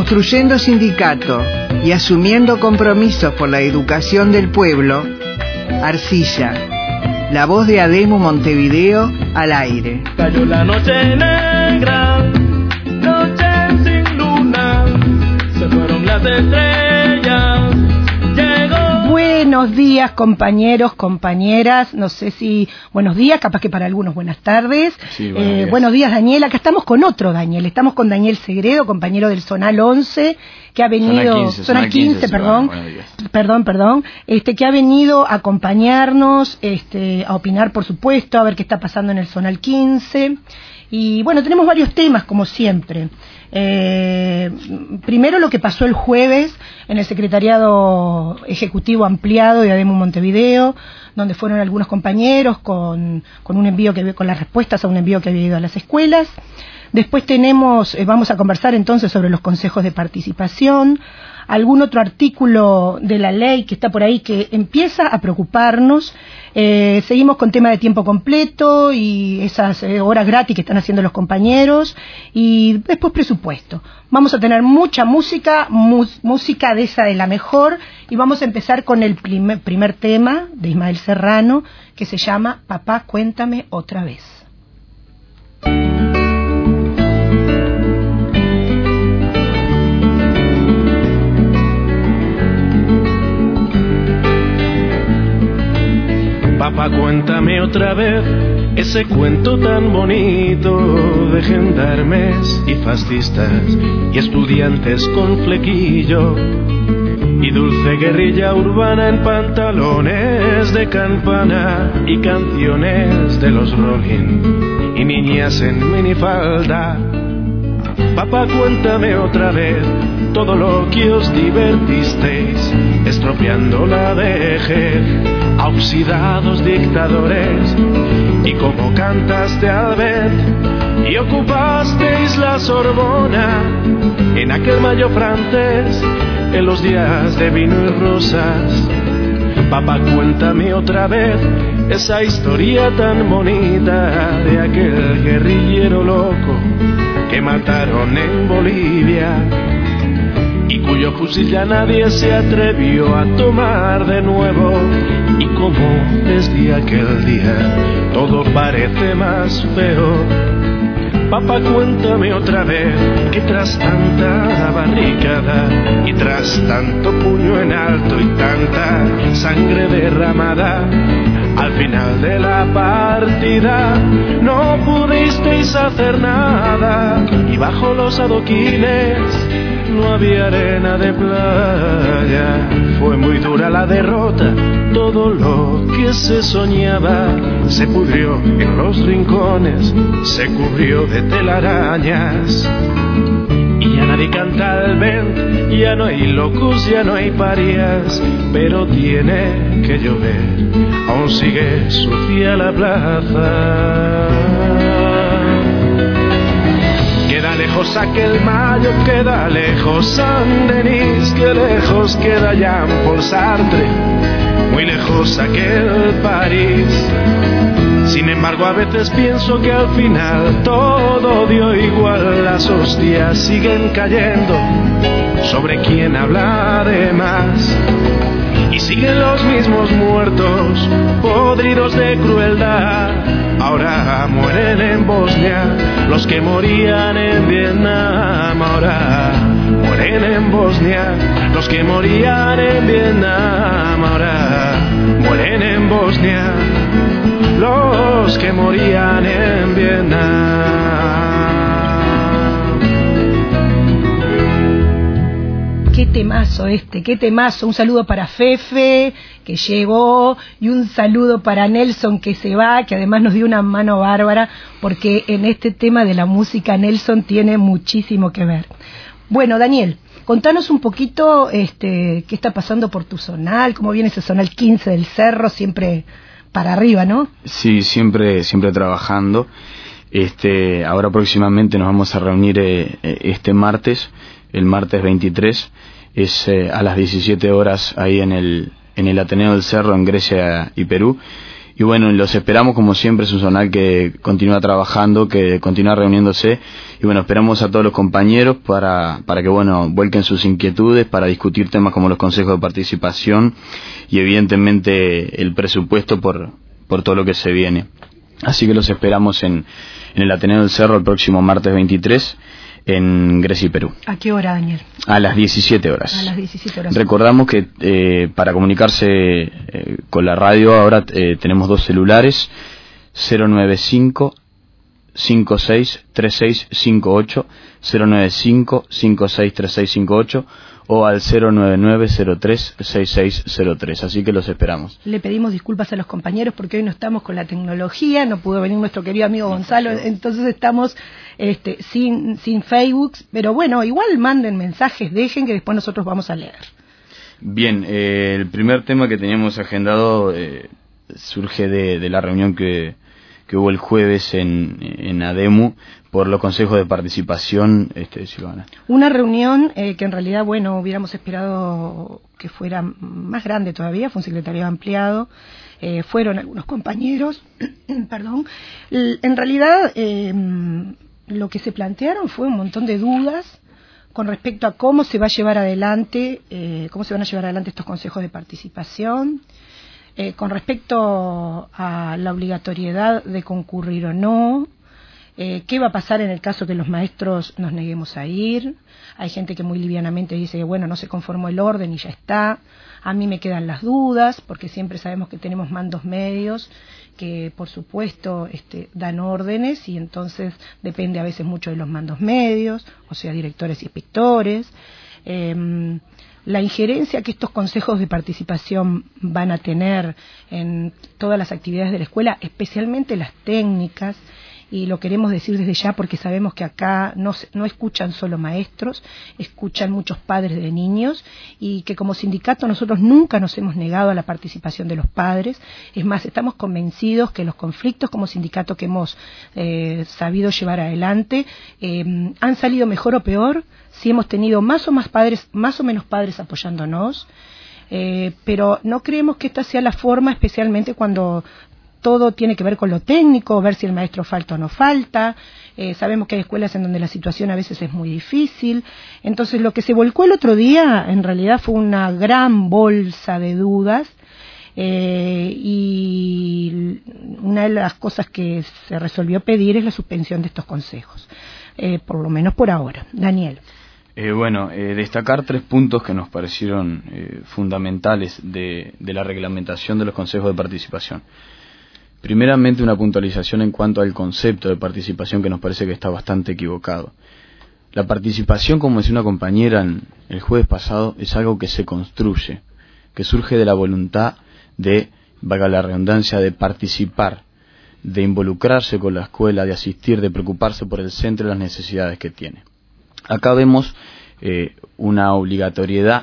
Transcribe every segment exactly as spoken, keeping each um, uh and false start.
Construyendo sindicato y asumiendo compromisos por la educación del pueblo, Arcilla, la voz de ADEMU Montevideo al aire. Cayó la noche negra, noche sin luna, se fueron las estrellas, llegó. Buenos días, compañeros, compañeras, no sé si buenos días, capaz que para algunos buenas tardes. Sí, buenos, eh, días. buenos días, Daniel. Acá estamos con otro Daniel, estamos con Daniel Segredo, compañero del Zonal once, que ha venido, Zona quince, Zona quince, sí, perdón, bueno, buenos días. perdón, perdón, este, que ha venido a acompañarnos, este, a opinar, por supuesto, a ver qué está pasando en el Zonal quince. Y bueno, tenemos varios temas, como siempre. Eh, primero lo que pasó el jueves en el Secretariado Ejecutivo Ampliado de ADEMU Montevideo, donde fueron algunos compañeros con, con un envío que con las respuestas a un envío que había ido a las escuelas. Después tenemos, eh, vamos a conversar entonces sobre los consejos de participación, algún otro artículo de la ley que está por ahí que empieza a preocuparnos. Eh, seguimos con tema de tiempo completo y esas eh, horas gratis que están haciendo los compañeros, y después presupuesto. Vamos a tener mucha música, mus, música de esa de la mejor, y vamos a empezar con el primer, primer tema de Ismael Serrano, que se llama Papá, cuéntame otra vez. Papá, cuéntame otra vez ese cuento tan bonito de gendarmes y fascistas y estudiantes con flequillo y dulce guerrilla urbana en pantalones de campana y canciones de los Rolling y niñas en minifalda. Papá, cuéntame otra vez todo lo que os divertisteis, estropeando la vejez a oxidados dictadores, y cómo cantaste al ver y ocupasteis la Sorbona en aquel mayo francés, en los días de vino y rosas. Papá, cuéntame otra vez esa historia tan bonita de aquel guerrillero loco que mataron en Bolivia y cuyo fusil ya nadie se atrevió a tomar de nuevo, y como desde aquel día todo parece más feo. Papá, cuéntame otra vez que tras tanta barricada y tras tanto puño en alto y tanta sangre derramada, al final de la partida no pudisteis hacer nada, y bajo los adoquines no había arena de playa. Fue muy dura la derrota, todo lo que se soñaba se pudrió en los rincones, se cubrió de telarañas. Y ya nadie canta el vent, ya no hay locos, ya no hay parias, pero tiene que llover, aún sigue sucia la plaza. Queda lejos aquel mayo, queda lejos Saint-Denis, que lejos queda Jean-Paul Sartre, muy lejos aquel París. Sin embargo, a veces pienso que al final todo dio igual, las hostias siguen cayendo sobre quien habla de más, y siguen los mismos muertos, podridos de crueldad. Ahora mueren en Bosnia los que morían en Vietnam. Ahora mueren en Bosnia los que morían en Vietnam. Ahora mueren en Bosnia los que morían en Vietnam. Qué temazo este, qué temazo. Un saludo para Fefe, que llegó, y un saludo para Nelson, que se va, que además nos dio una mano bárbara, porque en este tema de la música Nelson tiene muchísimo que ver. Bueno, Daniel, contanos un poquito este, qué está pasando por tu zonal, cómo viene ese zonal quince del Cerro, siempre para arriba, ¿no? Sí, siempre, siempre trabajando. Este, ahora próximamente nos vamos a reunir eh, este martes, el martes veintitrés, es eh, a las diecisiete horas ahí en el, en el Ateneo del Cerro, en Grecia y Perú, y bueno, los esperamos como siempre, es un zonal que continúa trabajando, que continúa reuniéndose, y bueno, esperamos a todos los compañeros para, para que bueno, vuelquen sus inquietudes, para discutir temas como los consejos de participación y evidentemente el presupuesto por, por todo lo que se viene. Así que los esperamos en, en el Ateneo del Cerro el próximo martes veintitrés, en Grecia, Perú. ¿A qué hora, Daniel? A las diecisiete horas. A las diecisiete horas. Recordamos que eh, para comunicarse eh, con la radio ahora eh, tenemos dos celulares, cero nueve cinco, cinco seis tres seis cinco ocho, cero nueve cinco, cinco seis tres seis cinco ocho o al cero nueve nueve cero tres seis seis cero tres. Así que los esperamos. Le pedimos disculpas a los compañeros porque hoy no estamos con la tecnología, no pudo venir nuestro querido amigo Gonzalo, entonces estamos este, sin, sin Facebook, pero bueno, igual manden mensajes, dejen que después nosotros vamos a leer. Bien, eh, el primer tema que teníamos agendado eh, surge de, de la reunión que, que hubo el jueves en, en ADEMU por los consejos de participación, este, Silvana. Una reunión eh, que en realidad, bueno, hubiéramos esperado que fuera más grande todavía, fue un secretariado ampliado, eh, fueron algunos compañeros, perdón, en realidad eh, lo que se plantearon fue un montón de dudas con respecto a cómo se va a llevar adelante, eh, cómo se van a llevar adelante estos consejos de participación, eh, con respecto a la obligatoriedad de concurrir o no, Eh, ¿qué va a pasar en el caso que los maestros nos neguemos a ir? Hay gente que muy livianamente dice que bueno, no se conformó el orden y ya está. A mí me quedan las dudas, porque siempre sabemos que tenemos mandos medios que por supuesto este, dan órdenes y entonces depende a veces mucho de los mandos medios, o sea, directores y inspectores. Eh, la injerencia que estos consejos de participación van a tener en todas las actividades de la escuela, especialmente las técnicas, y lo queremos decir desde ya porque sabemos que acá no, no escuchan solo maestros, escuchan muchos padres de niños y que como sindicato nosotros nunca nos hemos negado a la participación de los padres. Es más, estamos convencidos que los conflictos como sindicato que hemos eh, sabido llevar adelante eh, han salido mejor o peor si hemos tenido más o más padres, más o menos padres apoyándonos, eh, pero no creemos que esta sea la forma, especialmente cuando todo tiene que ver con lo técnico, ver si el maestro falta o no falta. Eh, sabemos que hay escuelas en donde la situación a veces es muy difícil. Entonces, lo que se volcó el otro día, en realidad, fue una gran bolsa de dudas. Eh, y una de las cosas que se resolvió pedir es la suspensión de estos consejos. Eh, por lo menos por ahora. Daniel. Eh, bueno, eh, destacar tres puntos que nos parecieron eh, fundamentales de, de la reglamentación de los consejos de participación. Primeramente, una puntualización en cuanto al concepto de participación que nos parece que está bastante equivocado. La participación, como decía una compañera en el jueves pasado, es algo que se construye, que surge de la voluntad de, valga la redundancia, de participar, de involucrarse con la escuela, de asistir, de preocuparse por el centro y las necesidades que tiene. Acá vemos eh, una obligatoriedad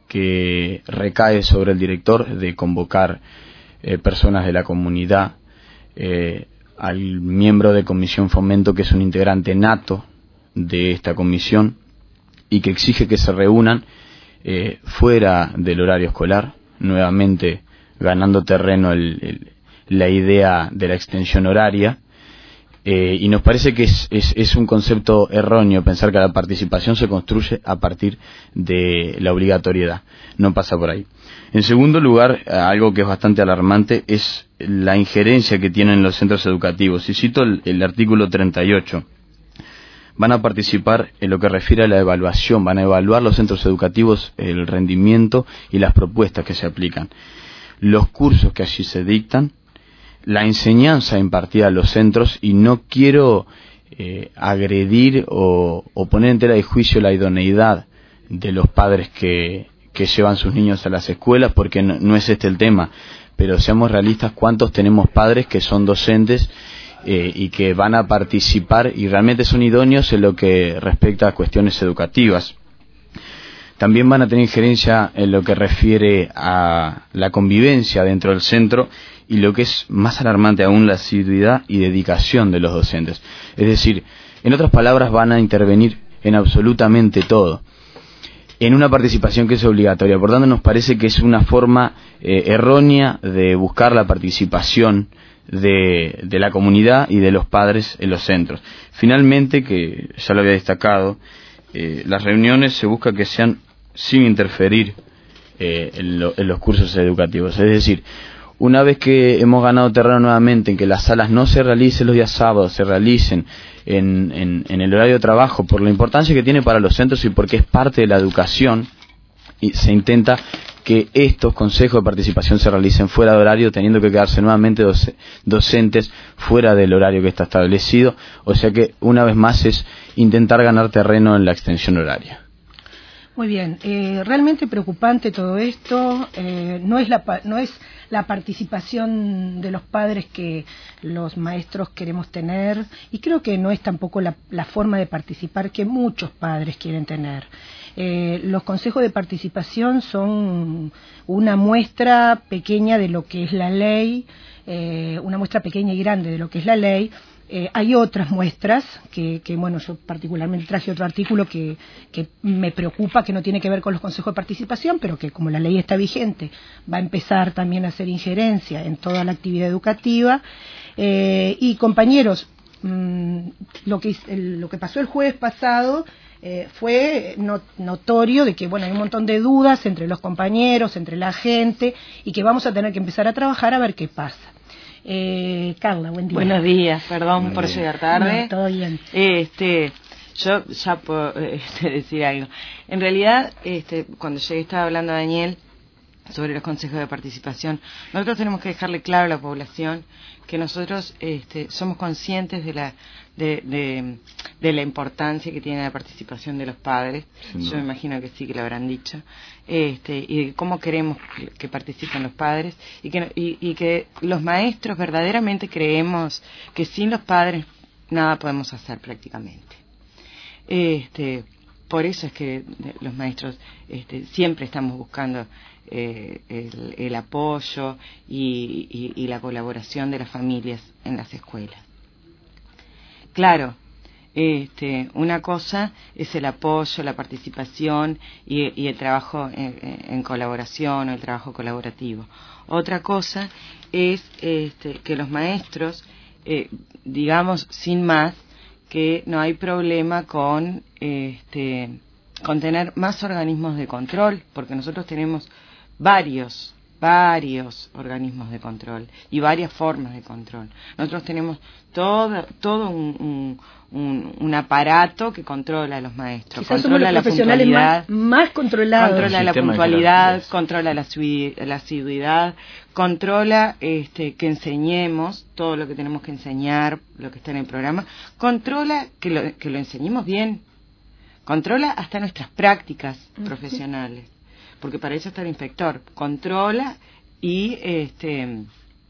que recae sobre el director de convocar eh, personas de la comunidad, eh, al miembro de Comisión Fomento, que es un integrante nato de esta comisión y que exige que se reúnan eh, fuera del horario escolar, nuevamente ganando terreno el, el, la idea de la extensión horaria. Eh, y nos parece que es, es, es un concepto erróneo pensar que la participación se construye a partir de la obligatoriedad. No pasa por ahí. En segundo lugar, algo que es bastante alarmante es la injerencia que tienen los centros educativos. Y cito el, el artículo treinta y ocho. Van a participar en lo que refiere a la evaluación, van a evaluar los centros educativos el rendimiento y las propuestas que se aplican, los cursos que allí se dictan, la enseñanza impartida a los centros, y no quiero eh, agredir o, o poner en tela de juicio la idoneidad de los padres que, que llevan sus niños a las escuelas, porque no, no es este el tema, pero seamos realistas, ¿cuántos tenemos padres que son docentes eh, y que van a participar y realmente son idóneos en lo que respecta a cuestiones educativas? También van a tener injerencia en lo que refiere a la convivencia dentro del centro y lo que es más alarmante aún, la asiduidad y dedicación de los docentes. Es decir, en otras palabras, van a intervenir en absolutamente todo. en una participación que es obligatoria. Por tanto, nos parece que es una forma eh, errónea de buscar la participación de, de la comunidad y de los padres en los centros. Finalmente, que ya lo había destacado, eh, las reuniones se busca que sean sin interferir eh, en, lo, en los cursos educativos. Es decir, una vez que hemos ganado terreno nuevamente en que las salas no se realicen los días sábados, se realicen en, en, en el horario de trabajo, por la importancia que tiene para los centros y porque es parte de la educación, y se intenta que estos consejos de participación se realicen fuera de horario, teniendo que quedarse nuevamente doce, docentes fuera del horario que está establecido. O sea que, una vez más, es intentar ganar terreno en la extensión horaria. Muy bien, eh, realmente preocupante todo esto, eh, no es la no es la participación de los padres que los maestros queremos tener, y creo que no es tampoco la, la forma de participar que muchos padres quieren tener. Eh, los consejos de participación son una muestra pequeña de lo que es la ley, eh, una muestra pequeña y grande de lo que es la ley. Eh, hay otras muestras que, que, bueno, yo particularmente traje otro artículo que, que me preocupa, que no tiene que ver con los consejos de participación, pero que como la ley está vigente, va a empezar también a hacer injerencia en toda la actividad educativa. Eh, y compañeros, mmm, lo que, el, lo que pasó el jueves pasado eh, fue not, notorio de que, bueno, hay un montón de dudas entre los compañeros, entre la gente, y que vamos a tener que empezar a trabajar a ver qué pasa. Eh, Carla, buen día. Buenos días, perdón Buen por día. llegar tarde. No, todo bien. Este, yo ya puedo este, decir algo. En realidad, este, cuando llegué estaba hablando a Daniel sobre los consejos de participación. Nosotros tenemos que dejarle claro a la población que nosotros este, somos conscientes de la de, de, de la importancia que tiene la participación de los padres. Sí, yo me imagino que sí, que lo habrán dicho. Este, y de cómo queremos que, que participen los padres y que, y, y que los maestros verdaderamente creemos que sin los padres nada podemos hacer prácticamente. Este, por eso es que los maestros este, siempre estamos buscando eh, el, el apoyo y, y, y la colaboración de las familias en las escuelas. Claro, este, una cosa es el apoyo, la participación y, y el trabajo en, en colaboración o el trabajo colaborativo. Otra cosa es este, que los maestros, eh, digamos sin más, que no hay problema con, este, con tener más organismos de control, porque nosotros tenemos varios, varios organismos de control y varias formas de control. Nosotros tenemos todo, todo un, un, un, un aparato que controla a los maestros. Quizás controla somos los la profesionales puntualidad, más, más controlados. Controla la puntualidad, controla la, la asiduidad, controla este, que enseñemos todo lo que tenemos que enseñar, lo que está en el programa, controla que lo, que lo enseñemos bien, controla hasta nuestras prácticas uh-huh. profesionales, porque para eso está el inspector, controla y este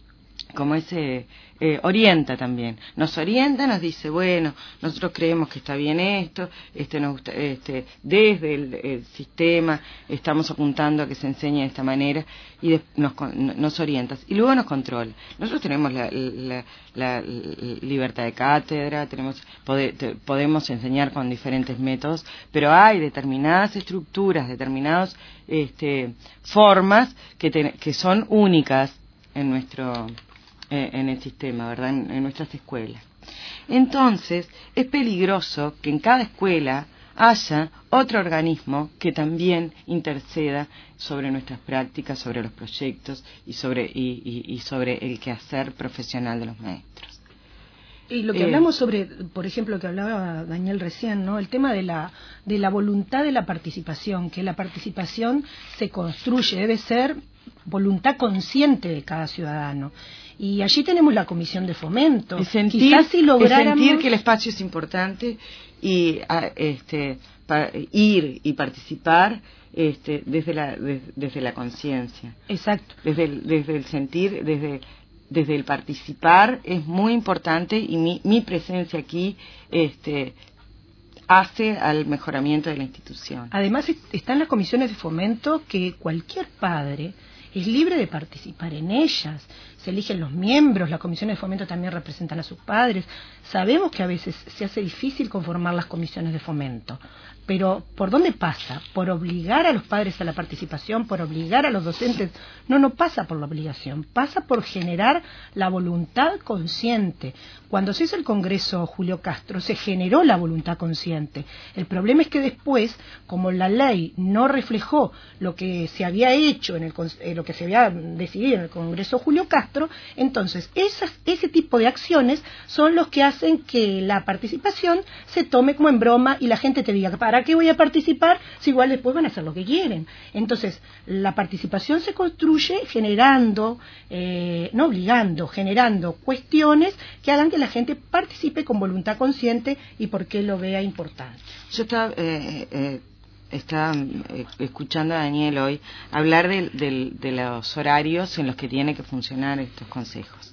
como ese eh, orienta también, nos orienta, nos dice bueno, nosotros creemos que está bien esto, este nos gusta, este desde el, el sistema estamos apuntando a que se enseñe de esta manera y de, nos, nos orienta y luego nos controla. Nosotros tenemos la, la, la, la libertad de cátedra, tenemos pode, te, podemos enseñar con diferentes métodos, pero hay determinadas estructuras, determinadas este, formas que, te, que son únicas en nuestro eh, en el sistema, ¿verdad? En, en nuestras escuelas. Entonces, es peligroso que en cada escuela haya otro organismo que también interceda sobre nuestras prácticas, sobre los proyectos y sobre y, y, y sobre el quehacer profesional de los maestros. Y lo que eh, hablamos sobre, por ejemplo, lo que hablaba Daniel recién, ¿no? El tema de la de la voluntad de la participación, que la participación se construye, debe ser voluntad consciente de cada ciudadano. Y allí tenemos la comisión de fomento. Y sentir, Quizás si lográramos... y sentir que el espacio es importante y a, este, para ir y participar este, desde la de, desde la conciencia. Exacto. Desde el, desde el sentir, desde desde el participar es muy importante y mi, mi presencia aquí este, hace al mejoramiento de la institución. Además están las comisiones de fomento que cualquier padre es libre de participar en ellas. Se eligen los miembros, las comisiones de fomento también representan a sus padres. Sabemos que a veces se hace difícil conformar las comisiones de fomento. Pero ¿por dónde pasa? ¿Por obligar a los padres a la participación? ¿Por obligar a los docentes? No, no pasa por la obligación, pasa por generar la voluntad consciente. Cuando se hizo el Congreso Julio Castro, se generó la voluntad consciente. El problema es que después, como la ley no reflejó lo que se había hecho, en el, eh, lo que se había decidido en el Congreso Julio Castro, entonces esas, ese tipo de acciones son los que hacen que la participación se tome como en broma y la gente te diga, ¿para qué voy a participar si igual después van a hacer lo que quieren? Entonces, la participación se construye generando, eh, no obligando, generando cuestiones que hagan que la gente participe con voluntad consciente y porque lo vea importante. Yo estaba, eh, eh, estaba eh, escuchando a Daniel hoy hablar de, de, de los horarios en los que tienen que funcionar estos consejos.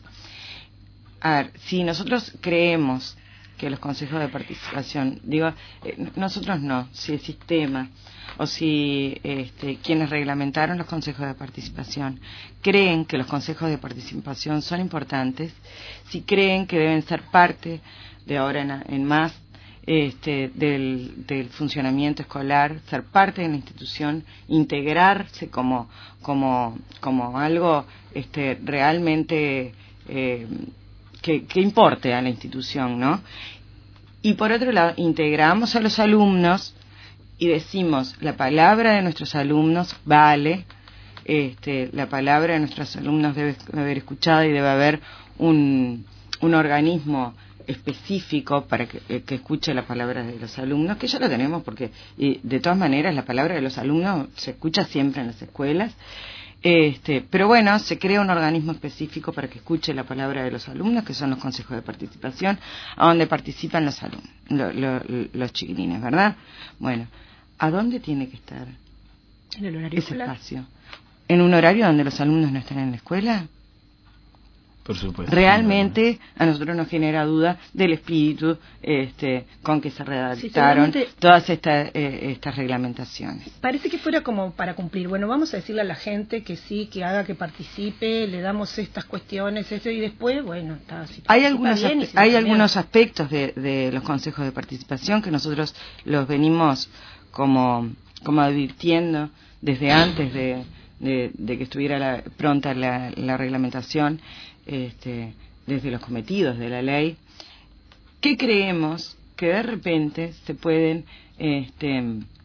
A ver, si nosotros creemos que los consejos de participación, digo, eh, nosotros no, si el sistema o si este, quienes reglamentaron los consejos de participación creen que los consejos de participación son importantes, si creen que deben ser parte de ahora en, en más este, del, del funcionamiento escolar, ser parte de la institución, integrarse como, como, como algo este, realmente eh, Que, que importe a la institución, ¿no? Y por otro lado, integramos a los alumnos y decimos, la palabra de nuestros alumnos vale, este, la palabra de nuestros alumnos debe haber escuchada y debe haber un, un organismo específico para que, eh, que escuche la palabra de los alumnos, que ya lo tenemos porque y de todas maneras la palabra de los alumnos se escucha siempre en las escuelas. Este, pero bueno, se crea un organismo específico para que escuche la palabra de los alumnos, que son los consejos de participación, a donde participan los alumnos, lo, lo, los chiquilines, ¿verdad? Bueno, ¿a dónde tiene que estar en el horario ese escolar. espacio? ¿En un horario donde los alumnos no están en la escuela? Por supuesto. Realmente a nosotros nos genera duda del espíritu este, con que se redactaron sí, todas estas, eh, estas reglamentaciones. Parece que fuera como para cumplir. Bueno, vamos a decirle a la gente que sí, que haga, que participe, le damos estas cuestiones, esto y después, bueno, está. Si hay algunos, bien, aspe- si hay no, algunos aspectos de, de los consejos de participación que nosotros los venimos como, como advirtiendo desde antes de, de, de que estuviera la, pronta la, la reglamentación. Este, desde los cometidos de la ley, que creemos que de repente se pueden este,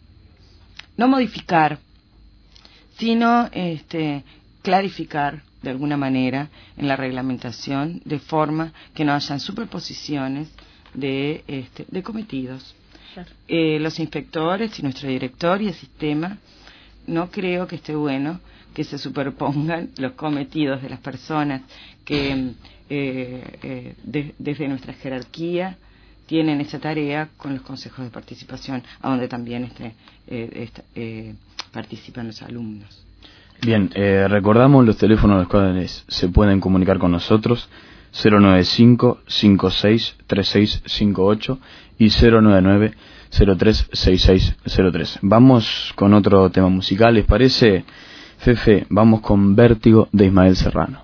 no modificar, sino este, clarificar de alguna manera en la reglamentación, de forma que no hayan superposiciones de, este, de cometidos. Claro. Eh, los inspectores y nuestro director y el sistema, no creo que esté bueno que se superpongan los cometidos de las personas que eh, eh, de, desde nuestra jerarquía tienen esa tarea con los consejos de participación, a donde también este, eh, este, eh, participan los alumnos. Bien, eh, recordamos los teléfonos a los cuales se pueden comunicar con nosotros, cero nueve cinco, cinco seis, tres seis cinco ocho y cero nueve nueve, cero tres seis seis cero tres. Vamos con otro tema musical, ¿les parece? Fefe, vamos con Vértigo de Ismael Serrano.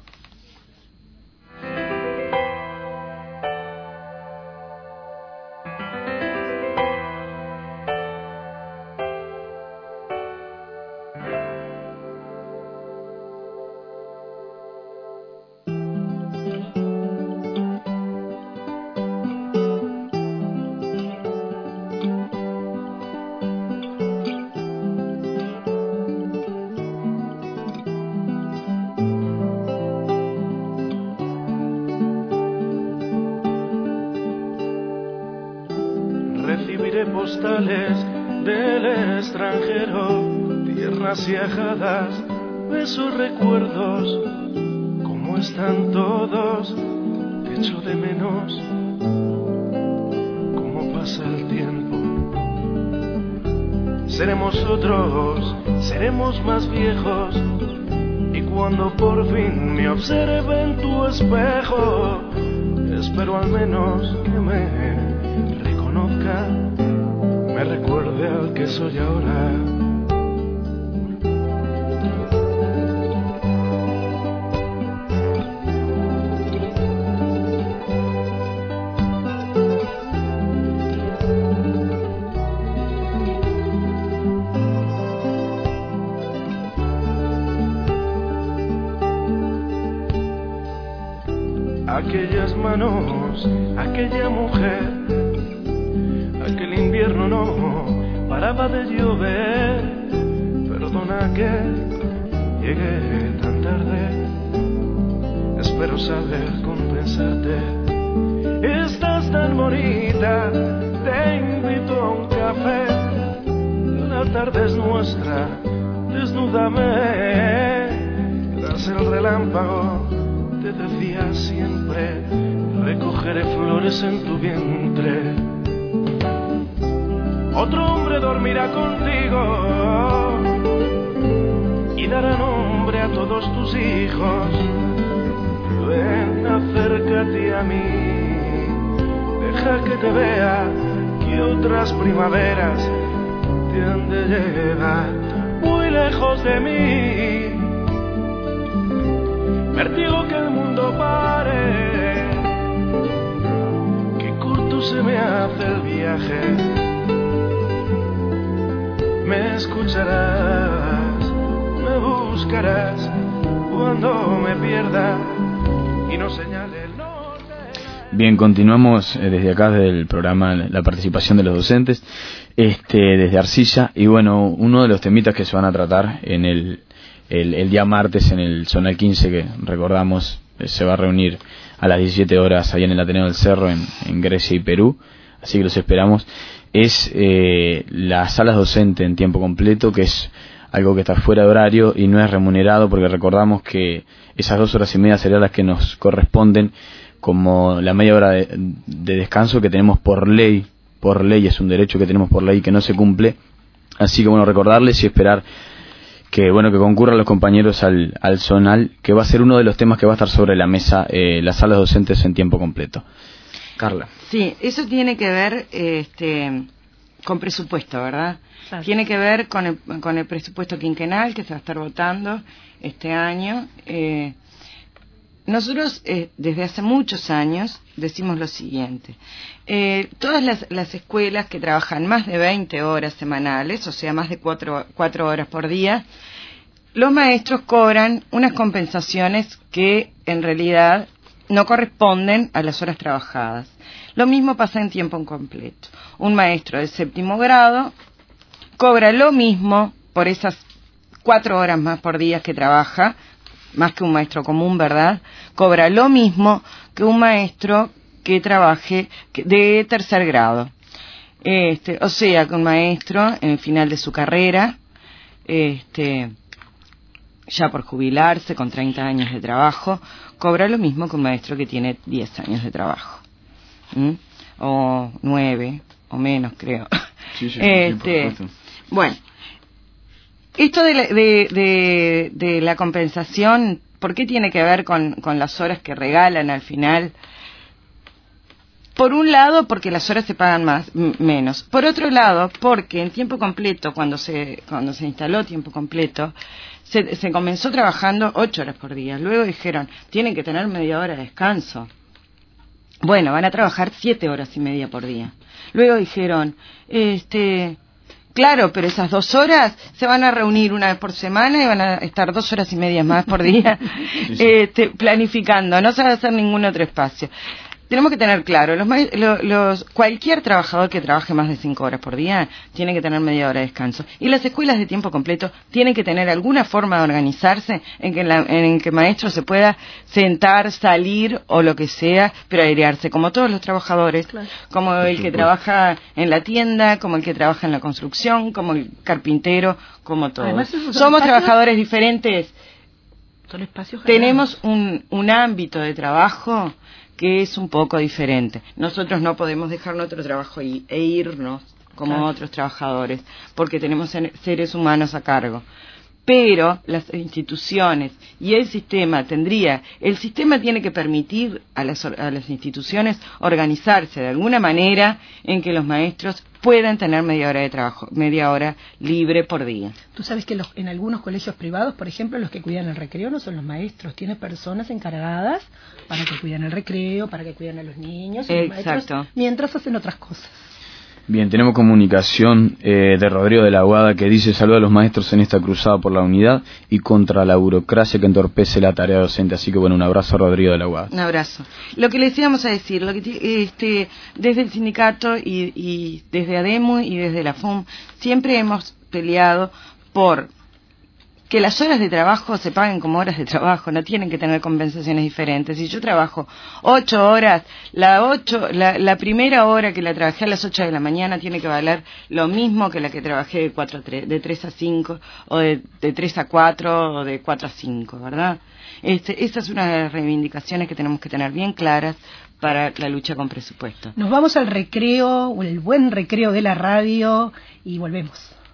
Postales del extranjero, tierras viajadas, esos recuerdos, cómo están todos, te echo de menos, cómo pasa el tiempo. Seremos otros, seremos más viejos, y cuando por fin me observe en tu espejo, espero al menos que me reconozca, me recuerde al que soy ahora. Perdónanos, aquella mujer, aquel invierno no paraba de llover. Perdona que llegué tan tarde, espero saber compensarte. Estás tan bonita, te invito a un café. La tarde es nuestra, desnúdame. Tras el relámpago te decía siempre, recogeré flores en tu vientre. Otro hombre dormirá contigo y dará nombre a todos tus hijos. Ven, acércate a mí, deja que te vea, que otras primaveras te han de llegar muy lejos de mí. Vertigo que el mundo pare, que corto se me hace el viaje. Me escucharás, me buscarás cuando me pierda y no señale el norte. Bien, continuamos eh, desde acá, desde el programa, la participación de los docentes, este, desde Arcilla, y bueno, uno de los temitas que se van a tratar en el El, el día martes en el Zonal quince, que recordamos eh, se va a reunir a las diecisiete horas ahí en el Ateneo del Cerro en, en Grecia y Perú, así que los esperamos. Es eh, las salas docentes en tiempo completo, que es algo que está fuera de horario y no es remunerado, porque recordamos que esas dos horas y media serían las que nos corresponden como la media hora de, de descanso que tenemos por ley, por ley es un derecho que tenemos por ley que no se cumple, así que bueno, recordarles y esperar que bueno que concurran los compañeros al, al Zonal, que va a ser uno de los temas que va a estar sobre la mesa, eh, las salas docentes en tiempo completo. Carla. Sí, eso tiene que ver este, con presupuesto, ¿verdad? Claro. Tiene que ver con el, con el presupuesto quinquenal que se va a estar votando este año. Eh, nosotros eh, desde hace muchos años decimos lo siguiente. Eh, todas las, las escuelas que trabajan más de veinte horas semanales, o sea, más de cuatro, cuatro horas por día, los maestros cobran unas compensaciones que en realidad no corresponden a las horas trabajadas. Lo mismo pasa en tiempo completo. Un maestro de séptimo grado cobra lo mismo por esas cuatro horas más por día que trabaja, más que un maestro común, ¿verdad? Cobra lo mismo que un maestro que trabaje de tercer grado. Este, o sea, que un maestro en el final de su carrera, este, ya por jubilarse, con treinta años de trabajo, cobra lo mismo que un maestro que tiene diez años de trabajo. ¿Mm? O nueve, o menos, creo. Sí, sí, este, sí, bueno, esto de la, de, de, de la compensación, ¿por qué tiene que ver con, con las horas que regalan al final? Por un lado, porque las horas se pagan más, m- menos. Por otro lado, porque en tiempo completo, cuando se cuando se instaló tiempo completo, se, se comenzó trabajando ocho horas por día. Luego dijeron, tienen que tener media hora de descanso. Bueno, van a trabajar siete horas y media por día. Luego dijeron, este, claro, pero esas dos horas se van a reunir una vez por semana y van a estar dos horas y media más por día sí, sí. Este, planificando. No se va a hacer ningún otro espacio. Tenemos que tener claro, los, los, los, cualquier trabajador que trabaje más de cinco horas por día tiene que tener media hora de descanso. Y las escuelas de tiempo completo tienen que tener alguna forma de organizarse en que, la, en que el maestro se pueda sentar, salir o lo que sea, pero airearse, como todos los trabajadores, claro. Como el que trabaja en la tienda, como el que trabaja en la construcción, como el carpintero, como todos. Además, somos trabajadores diferentes. Son espacios Tenemos un, un ámbito de trabajo que es un poco diferente. Nosotros no podemos dejar nuestro trabajo y, e irnos como claro. Otros trabajadores, porque tenemos seres humanos a cargo. Pero las instituciones y el sistema tendría, el sistema tiene que permitir a las, a las instituciones organizarse de alguna manera en que los maestros puedan tener media hora de trabajo, media hora libre por día. Tú sabes que los, en algunos colegios privados, por ejemplo, los que cuidan el recreo no son los maestros, tienen personas encargadas para que cuiden el recreo, para que cuiden a los niños, y los exacto. Maestros, mientras hacen otras cosas. Bien, tenemos comunicación eh, de Rodrigo de la Aguada, que dice: saluda a los maestros en esta cruzada por la unidad y contra la burocracia que entorpece la tarea docente. Así que bueno, un abrazo a Rodrigo de la Aguada. Un abrazo. Lo que les íbamos a decir, lo que este, desde el sindicato y, y desde ADEMU y desde la F U M siempre hemos peleado por que las horas de trabajo se paguen como horas de trabajo, no tienen que tener compensaciones diferentes. Si yo trabajo ocho horas, la ocho, la, la primera hora que la trabajé a las ocho de la mañana tiene que valer lo mismo que la que trabajé de cuatro a tres, de tres a cinco, o de, de tres a cuatro, o de cuatro a cinco, ¿verdad? Este, esa es una de las reivindicaciones que tenemos que tener bien claras para la lucha con presupuesto. Nos vamos al recreo, o el buen recreo de la radio, y volvemos.